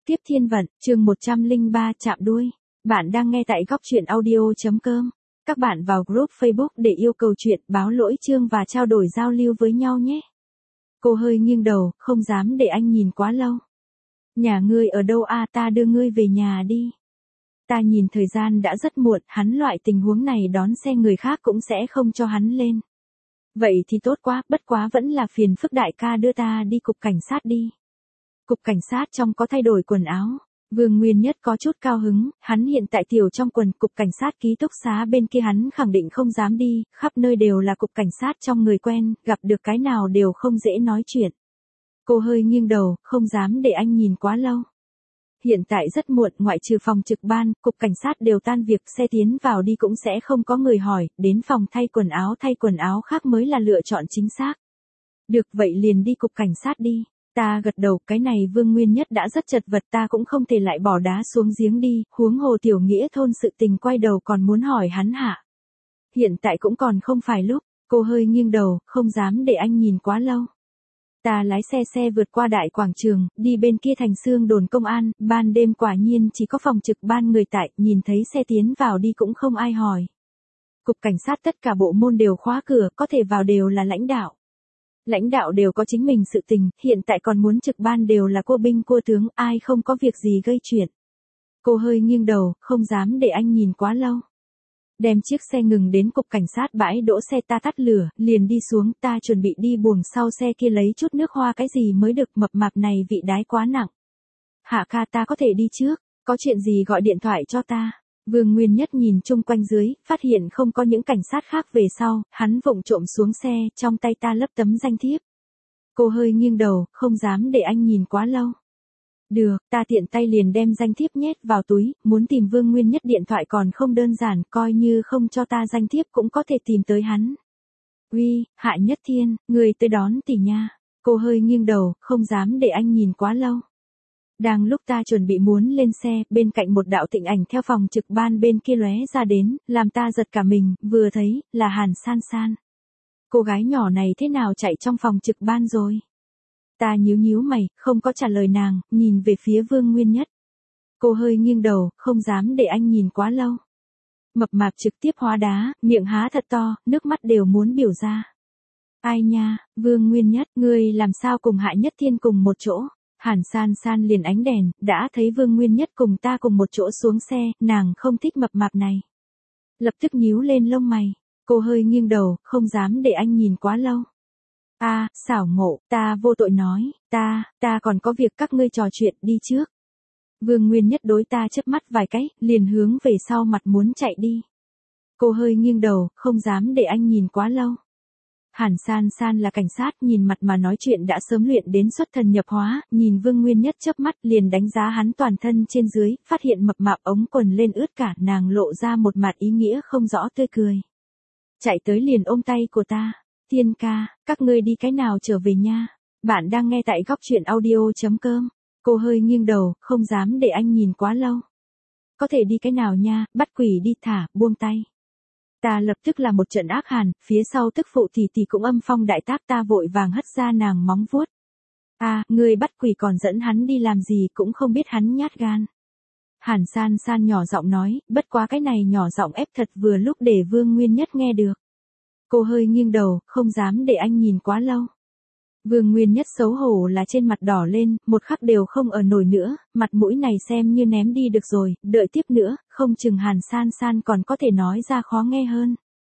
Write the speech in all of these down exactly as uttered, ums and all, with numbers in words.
tiếp thiên vận, chương một trăm lẻ ba chạm đuôi. Bạn đang nghe tại góc truyện audio.com. Các bạn vào group Facebook để yêu cầu chuyện, báo lỗi chương và trao đổi giao lưu với nhau nhé. Cô hơi nghiêng đầu, không dám để anh nhìn quá lâu. Nhà ngươi ở đâu à, ta đưa ngươi về nhà đi. Ta nhìn thời gian đã rất muộn, hắn loại tình huống này đón xe người khác cũng sẽ không cho hắn lên. Vậy thì tốt quá, bất quá vẫn là phiền phức đại ca đưa ta đi cục cảnh sát đi. Cục cảnh sát trong có thay đổi quần áo. Vương Nguyên Nhất có chút cao hứng, hắn hiện tại tiểu trong quần cục cảnh sát ký túc xá bên kia hắn khẳng định không dám đi, khắp nơi đều là cục cảnh sát trong người quen, gặp được cái nào đều không dễ nói chuyện. Cô hơi nghiêng đầu, không dám để anh nhìn quá lâu. Hiện tại rất muộn, ngoại trừ phòng trực ban, cục cảnh sát đều tan việc, xe tiến vào đi cũng sẽ không có người hỏi, đến phòng thay quần áo thay quần áo khác mới là lựa chọn chính xác. Được vậy liền đi cục cảnh sát đi. Ta gật đầu, cái này Vương Nguyên Nhất đã rất chật vật, ta cũng không thể lại bỏ đá xuống giếng đi, huống hồ tiểu nghĩa thôn sự tình quay đầu còn muốn hỏi hắn hả. Hiện tại cũng còn không phải lúc, cô hơi nghiêng đầu, không dám để anh nhìn quá lâu. Ta lái xe xe vượt qua đại quảng trường, đi bên kia thành xương đồn công an, ban đêm quả nhiên chỉ có phòng trực ban người tại, nhìn thấy xe tiến vào đi cũng không ai hỏi. Cục cảnh sát tất cả bộ môn đều khóa cửa, có thể vào đều là lãnh đạo. Lãnh đạo đều có chính mình sự tình, hiện tại còn muốn trực ban đều là cô binh cô tướng, ai không có việc gì gây chuyện. Cô hơi nghiêng đầu, không dám để anh nhìn quá lâu. Đem chiếc xe ngừng đến cục cảnh sát bãi đỗ xe, ta tắt lửa, liền đi xuống, ta chuẩn bị đi buồng sau xe kia lấy chút nước hoa cái gì mới được, mập mạp này vị đái quá nặng. Hạ ca, ta có thể đi trước, có chuyện gì gọi điện thoại cho ta. Vương Nguyên Nhất nhìn chung quanh dưới, phát hiện không có những cảnh sát khác về sau, hắn vụng trộm xuống xe, trong tay ta lấp tấm danh thiếp. Cô hơi nghiêng đầu, không dám để anh nhìn quá lâu. Được, ta tiện tay liền đem danh thiếp nhét vào túi, muốn tìm Vương Nguyên Nhất điện thoại còn không đơn giản, coi như không cho ta danh thiếp cũng có thể tìm tới hắn. Uy, Hạ Nhất Thiên, người tới đón tỷ nha. Cô hơi nghiêng đầu, không dám để anh nhìn quá lâu. Đang lúc ta chuẩn bị muốn lên xe, bên cạnh một đạo tịnh ảnh theo phòng trực ban bên kia lóe ra đến, làm ta giật cả mình, vừa thấy, là Hàn San San. Cô gái nhỏ này thế nào chạy trong phòng trực ban rồi? Ta nhíu nhíu mày, không có trả lời nàng, nhìn về phía Vương Nguyên Nhất. Cô hơi nghiêng đầu, không dám để anh nhìn quá lâu. Mập mạp trực tiếp hóa đá, miệng há thật to, nước mắt đều muốn biểu ra. Ai nha, Vương Nguyên Nhất, ngươi làm sao cùng Hạ Nhất Thiên cùng một chỗ? Hàn San San liền ánh đèn, đã thấy Vương Nguyên Nhất cùng ta cùng một chỗ xuống xe, nàng không thích mập mạp này. Lập tức nhíu lên lông mày, cô hơi nghiêng đầu, không dám để anh nhìn quá lâu. A, à, xảo ngộ, ta vô tội nói, ta, ta còn có việc các ngươi trò chuyện, đi trước. Vương Nguyên Nhất đối ta chớp mắt vài cái, liền hướng về sau mặt muốn chạy đi. Cô hơi nghiêng đầu, không dám để anh nhìn quá lâu. Hàn San San là cảnh sát, nhìn mặt mà nói chuyện đã sớm luyện đến xuất thần nhập hóa, nhìn Vương Nguyên Nhất chớp mắt liền đánh giá hắn toàn thân trên dưới, phát hiện mập mạp ống quần lên ướt cả, nàng lộ ra một mặt ý nghĩa không rõ tươi cười. Chạy tới liền ôm tay của ta, Thiên ca, các ngươi đi cái nào trở về nha. Bạn đang nghe tại góc truyện audio.com. Cô hơi nghiêng đầu, không dám để anh nhìn quá lâu. Có thể đi cái nào nha, bắt quỷ đi, thả, buông tay. Ta lập tức là một trận ác hàn, phía sau tức phụ thì thì cũng âm phong đại tác, ta vội vàng hất ra nàng móng vuốt. À, ngươi bắt quỷ còn dẫn hắn đi làm gì cũng không biết hắn nhát gan. Hàn San San nhỏ giọng nói, bất quá cái này nhỏ giọng ép thật vừa lúc để Vương Nguyên Nhất nghe được. Cô hơi nghiêng đầu, không dám để anh nhìn quá lâu. Vương Nguyên Nhất xấu hổ là trên mặt đỏ lên, một khắc đều không ở nổi nữa, mặt mũi này xem như ném đi được rồi, đợi tiếp nữa, không chừng Hàn San San còn có thể nói ra khó nghe hơn.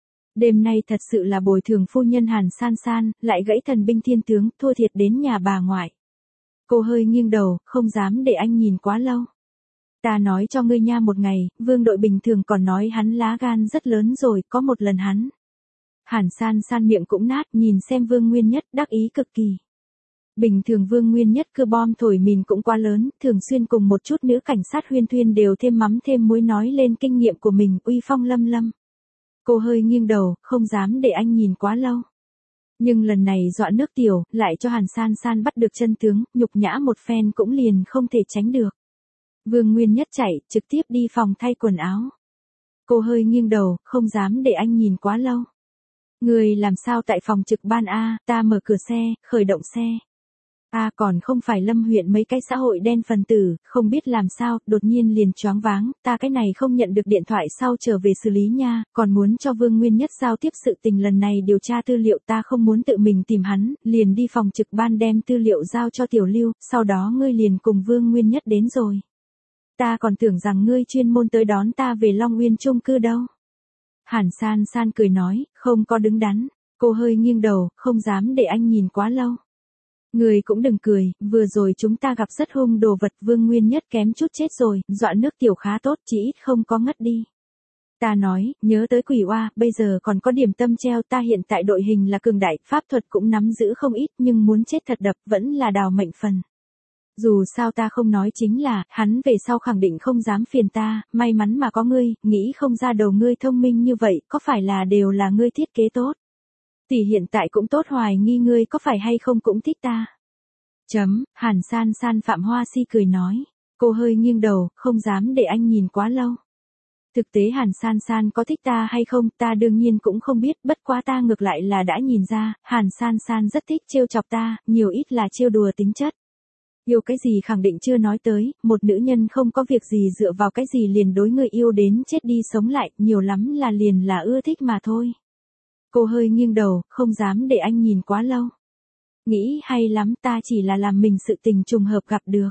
Đêm nay thật sự là bồi thường phu nhân Hàn San San, lại gãy thần binh thiên tướng, thua thiệt đến nhà bà ngoại. Cô hơi nghiêng đầu, không dám để anh nhìn quá lâu. Ta nói cho ngươi nha, một ngày, Vương đội bình thường còn nói hắn lá gan rất lớn rồi, có một lần hắn. Hàn San San miệng cũng nát, nhìn xem Vương Nguyên Nhất, đắc ý cực kỳ. Bình thường Vương Nguyên Nhất cứ bom thổi mìn cũng quá lớn, thường xuyên cùng một chút nữ cảnh sát huyên thuyên đều thêm mắm thêm muối nói lên kinh nghiệm của mình, uy phong lâm lâm. Cô hơi nghiêng đầu, không dám để anh nhìn quá lâu. Nhưng lần này dọa nước tiểu, lại cho Hàn San San bắt được chân tướng, nhục nhã một phen cũng liền không thể tránh được. Vương Nguyên Nhất chạy, trực tiếp đi phòng thay quần áo. Cô hơi nghiêng đầu, không dám để anh nhìn quá lâu. Người làm sao tại phòng trực ban A, ta mở cửa xe, khởi động xe. À còn không phải Lâm huyện mấy cái xã hội đen phần tử, không biết làm sao, đột nhiên liền choáng váng, ta cái này không nhận được điện thoại sau trở về xử lý nha, còn muốn cho Vương Nguyên Nhất giao tiếp sự tình lần này điều tra tư liệu, ta không muốn tự mình tìm hắn, liền đi phòng trực ban đem tư liệu giao cho Tiểu Lưu, sau đó ngươi liền cùng Vương Nguyên Nhất đến rồi. Ta còn tưởng rằng ngươi chuyên môn tới đón ta về Long Uyên chung cư đâu. Hàn San San cười nói, không có đứng đắn, cô hơi nghiêng đầu, không dám để anh nhìn quá lâu. Người cũng đừng cười, vừa rồi chúng ta gặp rất hung đồ vật, Vương Nguyên Nhất kém chút chết rồi, dọa nước tiểu khá tốt, chỉ ít không có ngất đi. Ta nói, nhớ tới quỷ oa, bây giờ còn có điểm tâm treo, ta hiện tại đội hình là cường đại, pháp thuật cũng nắm giữ không ít, nhưng muốn chết thật đập vẫn là đào mệnh phần. Dù sao ta không nói chính là, hắn về sau khẳng định không dám phiền ta, may mắn mà có ngươi, nghĩ không ra đầu ngươi thông minh như vậy, có phải là đều là ngươi thiết kế tốt. Tỷ hiện tại cũng tốt, hoài nghi ngươi có phải hay không cũng thích ta. Chấm, Hàn San San Phạm Hoa Si cười nói. Cô hơi nghiêng đầu, không dám để anh nhìn quá lâu. Thực tế Hàn San San có thích ta hay không, ta đương nhiên cũng không biết, bất quá ta ngược lại là đã nhìn ra, Hàn San San rất thích trêu chọc ta, nhiều ít là trêu đùa tính chất. Yêu cái gì khẳng định chưa nói tới, một nữ nhân không có việc gì dựa vào cái gì liền đối người yêu đến chết đi sống lại, nhiều lắm là liền là ưa thích mà thôi. Cô hơi nghiêng đầu, không dám để anh nhìn quá lâu. Nghĩ hay lắm, ta chỉ là làm mình sự tình trùng hợp gặp được.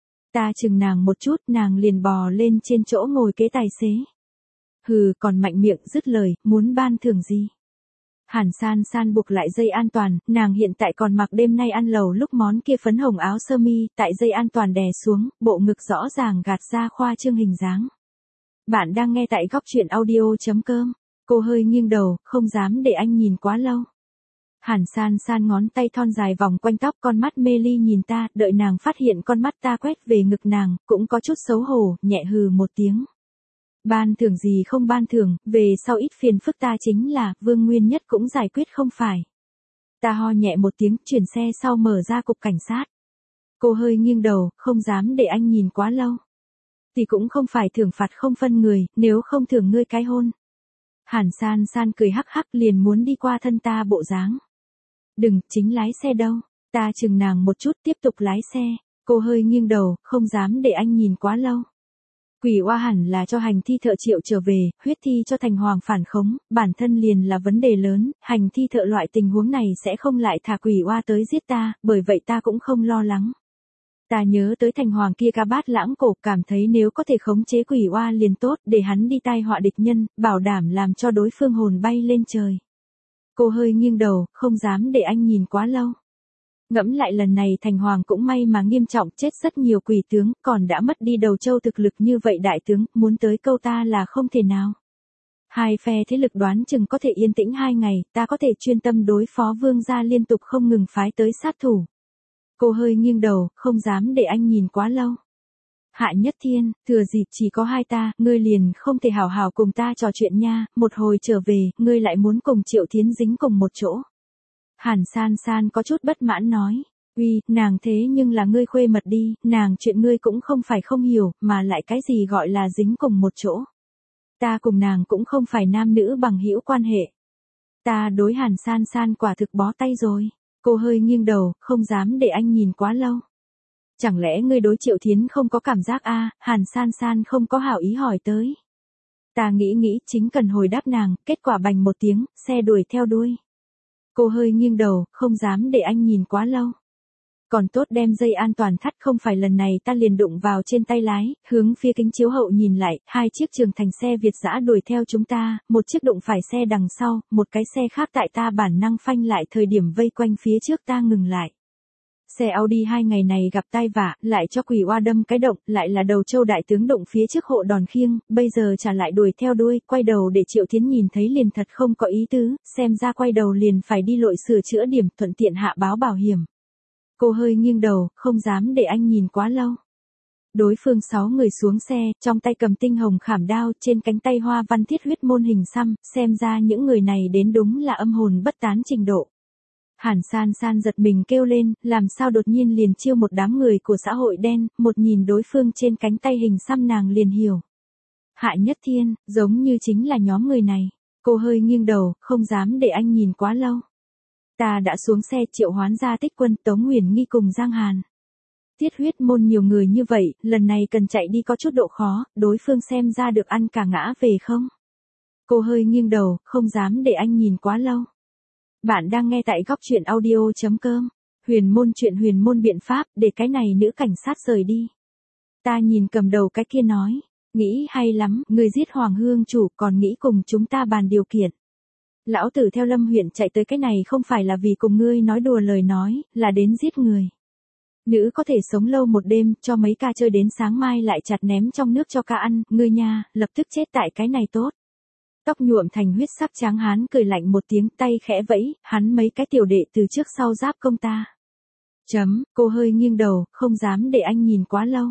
Ta chừng nàng một chút, nàng liền bò lên trên chỗ ngồi kế tài xế. Hừ, còn mạnh miệng dứt lời, muốn ban thưởng gì? Hàn San San buộc lại dây an toàn, nàng hiện tại còn mặc đêm nay ăn lầu lúc món kia phấn hồng áo sơ mi, tại dây an toàn đè xuống, bộ ngực rõ ràng gạt ra khoa trương hình dáng. Bạn đang nghe tại góc truyện audio chấm com. Cô hơi nghiêng đầu, không dám để anh nhìn quá lâu. Hàn San San ngón tay thon dài vòng quanh tóc, con mắt mê ly nhìn ta, đợi nàng phát hiện con mắt ta quét về ngực nàng, cũng có chút xấu hổ, nhẹ hừ một tiếng. Ban thưởng gì không ban thưởng, về sau ít phiền phức ta chính là, Vương Nguyên Nhất cũng giải quyết không phải. Ta ho nhẹ một tiếng, chuyển xe sau mở ra cục cảnh sát. Cô hơi nghiêng đầu, không dám để anh nhìn quá lâu. Thì cũng không phải thưởng phạt không phân người, nếu không thưởng ngươi cái hôn. Hàn San San cười hắc hắc liền muốn đi qua thân ta bộ dáng. Đừng, chính lái xe đâu. Ta chừng nàng một chút tiếp tục lái xe. Cô hơi nghiêng đầu, không dám để anh nhìn quá lâu. Quỷ oa hẳn là cho hành thi thợ triệu trở về, huyết thi cho thành hoàng phản khống, bản thân liền là vấn đề lớn, hành thi thợ loại tình huống này sẽ không lại thả quỷ oa tới giết ta, bởi vậy ta cũng không lo lắng. Ta nhớ tới thành hoàng kia ca bát lãng cổ, cảm thấy nếu có thể khống chế quỷ oa liền tốt, để hắn đi tai họa địch nhân, bảo đảm làm cho đối phương hồn bay lên trời. Cô hơi nghiêng đầu, không dám để anh nhìn quá lâu. Ngẫm lại lần này thành hoàng cũng may mà nghiêm trọng, chết rất nhiều quỷ tướng, còn đã mất đi đầu châu thực lực như vậy đại tướng, muốn tới câu ta là không thể nào. Hai phe thế lực đoán chừng có thể yên tĩnh hai ngày, ta có thể chuyên tâm đối phó vương gia liên tục không ngừng phái tới sát thủ. Cô hơi nghiêng đầu, không dám để anh nhìn quá lâu. Hạ Nhất Thiên, thừa dịp chỉ có hai ta, ngươi liền không thể hào hào cùng ta trò chuyện nha, một hồi trở về, ngươi lại muốn cùng Triệu Thiến dính cùng một chỗ. Hàn San San có chút bất mãn nói, uy, nàng thế nhưng là ngươi khuê mật đi, nàng chuyện ngươi cũng không phải không hiểu, mà lại cái gì gọi là dính cùng một chỗ. Ta cùng nàng cũng không phải nam nữ bằng hữu quan hệ. Ta đối Hàn San San quả thực bó tay rồi. Cô hơi nghiêng đầu, không dám để anh nhìn quá lâu. Chẳng lẽ ngươi đối Triệu Thiến không có cảm giác a? À, Hàn San San không có hảo ý hỏi tới. Ta nghĩ nghĩ chính cần hồi đáp nàng, kết quả bành một tiếng, xe đuổi theo đuôi. Cô hơi nghiêng đầu, không dám để anh nhìn quá lâu. Còn tốt đem dây an toàn thắt, không phải lần này ta liền đụng vào trên tay lái, hướng phía kính chiếu hậu nhìn lại, hai chiếc Trường Thành xe Việt dã đuổi theo chúng ta, một chiếc đụng phải xe đằng sau, một cái xe khác tại ta bản năng phanh lại thời điểm vây quanh phía trước ta ngừng lại. Xe Audi hai ngày này gặp tai vạ, lại cho quỷ oa đâm cái động, lại là đầu châu đại tướng đụng phía trước hộ đòn khiêng, bây giờ trả lại đuổi theo đuôi, quay đầu để Triệu Thiến nhìn thấy liền thật không có ý tứ, xem ra quay đầu liền phải đi lội sửa chữa điểm, thuận tiện hạ báo bảo hiểm. Cô hơi nghiêng đầu, không dám để anh nhìn quá lâu. Đối phương sáu người xuống xe, trong tay cầm tinh hồng khảm đao, trên cánh tay hoa văn thiết huyết môn hình xăm, xem ra những người này đến đúng là âm hồn bất tán trình độ. Hàn San San giật mình kêu lên, làm sao đột nhiên liền chiêu một đám người của xã hội đen, một nhìn đối phương trên cánh tay hình xăm nàng liền hiểu. Hạ Nhất Thiên, giống như chính là nhóm người này. Cô hơi nghiêng đầu, không dám để anh nhìn quá lâu. Ta đã xuống xe triệu hoán ra Tích Quân, Tống Uyển Nghi cùng Giang Hàn. Tiết huyết môn nhiều người như vậy, lần này cần chạy đi có chút độ khó, đối phương xem ra được ăn cả ngã về không? Cô hơi nghiêng đầu, không dám để anh nhìn quá lâu. Bạn đang nghe tại góc truyện audio.com. Huyền môn chuyện huyền môn biện pháp, để cái này nữ cảnh sát rời đi. Ta nhìn cầm đầu cái kia nói, nghĩ hay lắm, người giết Hoàng Hương chủ còn nghĩ cùng chúng ta bàn điều kiện. Lão tử theo Lâm huyện chạy tới cái này không phải là vì cùng ngươi nói đùa lời nói, là đến giết người. Nữ có thể sống lâu một đêm, cho mấy ca chơi đến sáng mai lại chặt ném trong nước cho ca ăn, ngươi nha, lập tức chết tại cái này tốt. Tóc nhuộm thành huyết sắc tráng hán cười lạnh một tiếng, tay khẽ vẫy, hắn mấy cái tiểu đệ từ trước sau giáp công ta. Chấm, cô hơi nghiêng đầu, không dám để anh nhìn quá lâu.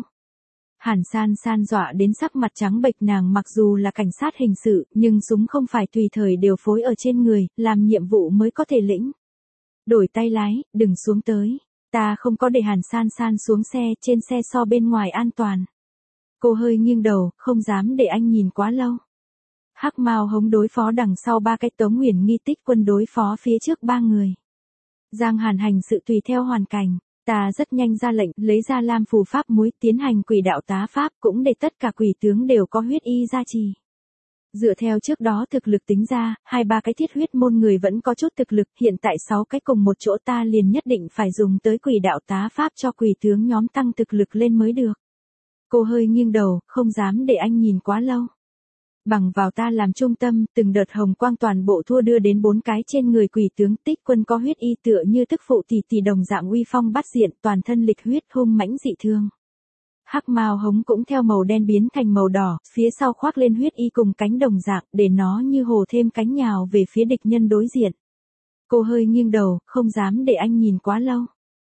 Hàn San San dọa đến sắc mặt trắng bệch, nàng mặc dù là cảnh sát hình sự, nhưng súng không phải tùy thời đều phối ở trên người, làm nhiệm vụ mới có thể lĩnh. Đổi tay lái, đừng xuống tới. Ta không có để Hàn San San xuống xe, trên xe so bên ngoài an toàn. Cô hơi nghiêng đầu, không dám để anh nhìn quá lâu. Hắc Mao Hống đối phó đằng sau ba cái, Tống Uyển Nghi Tích Quân đối phó phía trước ba người. Giang Hàn hành sự tùy theo hoàn cảnh, ta rất nhanh ra lệnh, lấy ra lam phù pháp muối, tiến hành quỷ đạo tá pháp, cũng để tất cả quỷ tướng đều có huyết y gia trì. Dựa theo trước đó thực lực tính ra, hai ba cái thiết huyết môn người vẫn có chút thực lực, hiện tại sáu cái cùng một chỗ ta liền nhất định phải dùng tới quỷ đạo tá pháp cho quỷ tướng nhóm tăng thực lực lên mới được. Cô hơi nghiêng đầu, không dám để anh nhìn quá lâu. Bằng vào ta làm trung tâm, từng đợt hồng quang toàn bộ thua đưa đến bốn cái trên người quỷ tướng. Tích Quân có huyết y tựa như tức phụ tỷ tỷ đồng dạng uy phong bắt diện, toàn thân lịch huyết hung mãnh dị thương. Hắc Mao Hống cũng theo màu đen biến thành màu đỏ, phía sau khoác lên huyết y cùng cánh đồng dạng, để nó như hồ thêm cánh nhào về phía địch nhân đối diện. Cô hơi nghiêng đầu, không dám để anh nhìn quá lâu.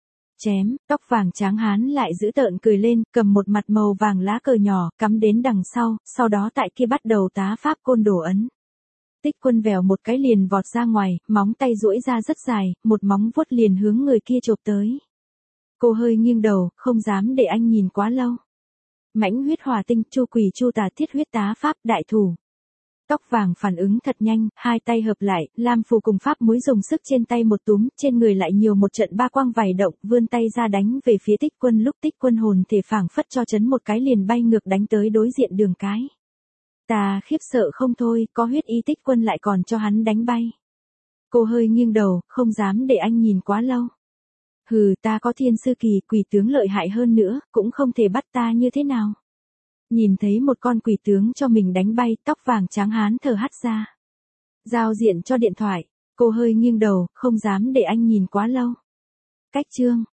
Chém, tóc vàng tráng hán lại giữ tợn cười lên, cầm một mặt màu vàng lá cờ nhỏ, cắm đến đằng sau, sau đó tại kia bắt đầu tá pháp côn đồ ấn. Tích Quân vèo một cái liền vọt ra ngoài, móng tay duỗi ra rất dài, một móng vuốt liền hướng người kia chộp tới. Cô hơi nghiêng đầu, không dám để anh nhìn quá lâu. Mãnh huyết hỏa tinh, chu quỷ chu tà thiết huyết tá pháp đại thủ. Tóc vàng phản ứng thật nhanh, hai tay hợp lại, lam phù cùng pháp muối dùng sức trên tay một túm, trên người lại nhiều một trận ba quang vảy động, vươn tay ra đánh về phía Tích Quân, lúc Tích Quân hồn thể phảng phất cho chấn một cái liền bay ngược đánh tới đối diện đường cái. Ta khiếp sợ không thôi, có huyết y Tích Quân lại còn cho hắn đánh bay. Cô hơi nghiêng đầu, không dám để anh nhìn quá lâu. Hừ, ta có thiên sư kỳ, quỷ tướng lợi hại hơn nữa, cũng không thể bắt ta như thế nào. Nhìn thấy một con quỷ tướng cho mình đánh bay, tóc vàng tráng hán thở hắt ra. Giao diện cho điện thoại, cô hơi nghiêng đầu, không dám để anh nhìn quá lâu. Cách chương.